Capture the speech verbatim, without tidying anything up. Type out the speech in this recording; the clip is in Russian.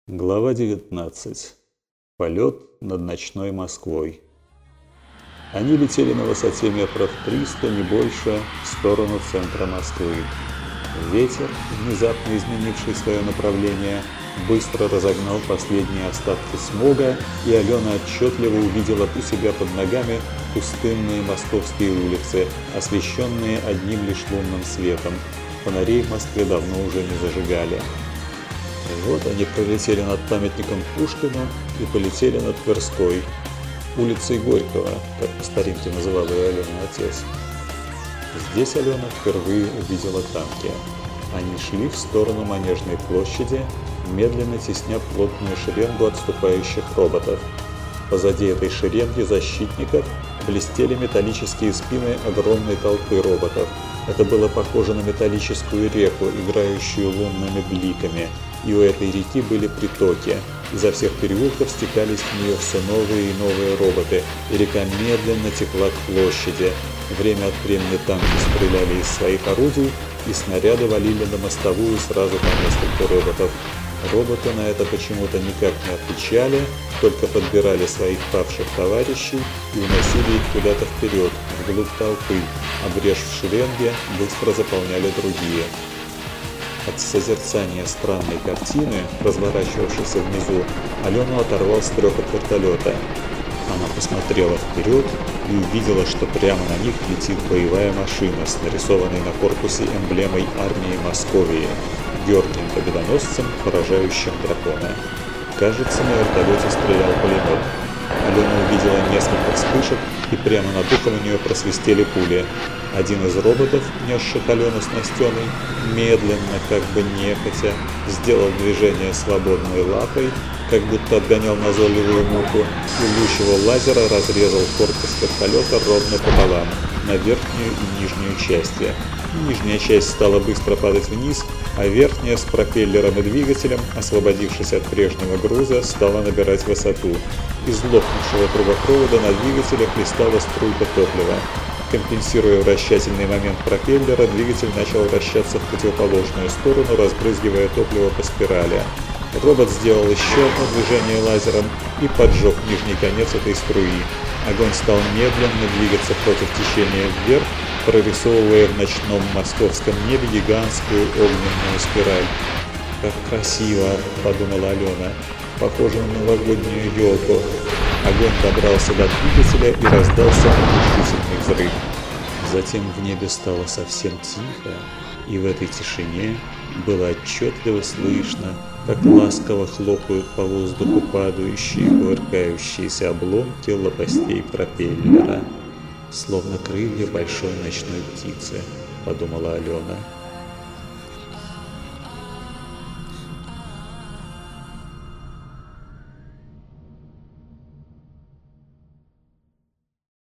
Глава девятнадцать. Полет над ночной Москвой. Они летели на высоте метров триста, не больше, в сторону центра Москвы. Ветер, внезапно изменивший свое направление, быстро разогнал последние остатки смога, и Алена отчетливо увидела у себя под ногами пустынные московские улицы, освещенные одним лишь лунным светом. Фонарей в Москве давно уже не зажигали. Вот они пролетели над памятником Пушкину и полетели над Тверской, улицей Горького, как по старинке называл ее Алена отец. Здесь Алена впервые увидела танки. Они шли в сторону Манежной площади, медленно тесня плотную шеренгу отступающих роботов. Позади этой шеренги защитников блестели металлические спины огромной толпы роботов. Это было похоже на металлическую реку, играющую лунными бликами, и у этой реки были притоки. Изо всех переулков стекались в нее все новые и новые роботы, и река медленно текла к площади. Время от времени танки стреляли из своих орудий, и снаряды валили на мостовую сразу по несколько роботов. Роботы на это почему-то никак не отвечали, только подбирали своих павших товарищей и уносили их куда-то вперед, вглубь толпы, а брешь в шеренге быстро заполняли другие. От созерцания странной картины, разворачивавшейся внизу, Алену оторвал стрекот вертолета. Она посмотрела вперед и увидела, что прямо на них летит боевая машина с нарисованной на корпусе эмблемой армии Московии – Георгием Победоносцем, поражающим дракона. Кажется, на вертолете стрелял пулемет. Алена увидела несколько вспышек, и прямо над ухом у нее просвистели пули. Один из роботов, несших Алену с Настеной, медленно, как бы нехотя, сделал движение свободной лапой, как будто отгонял назойливую муху, и луч его лазера разрезал корпус вертолета ровно пополам, на верхнюю и нижнюю части. Нижняя часть стала быстро падать вниз, а верхняя с пропеллером и двигателем, освободившись от прежнего груза, стала набирать высоту. Из лопнувшего трубопровода на двигателе хлестала струйка топлива. Компенсируя вращательный момент пропеллера, двигатель начал вращаться в противоположную сторону, разбрызгивая топливо по спирали. Робот сделал еще одно движение лазером и поджег нижний конец этой струи. Огонь стал медленно двигаться против течения вверх, прорисовывая в ночном московском небе гигантскую огненную спираль. «Как красиво!» – подумала Алена. «Похоже на новогоднюю елку». Огонь добрался до двигателя и раздался оглушительный взрыв. Затем в небе стало совсем тихо, и в этой тишине было отчетливо слышно, как ласково хлопают по воздуху падающие кувыркающиеся обломки лопастей пропеллера. «Словно крылья большой ночной птицы», — подумала Алена.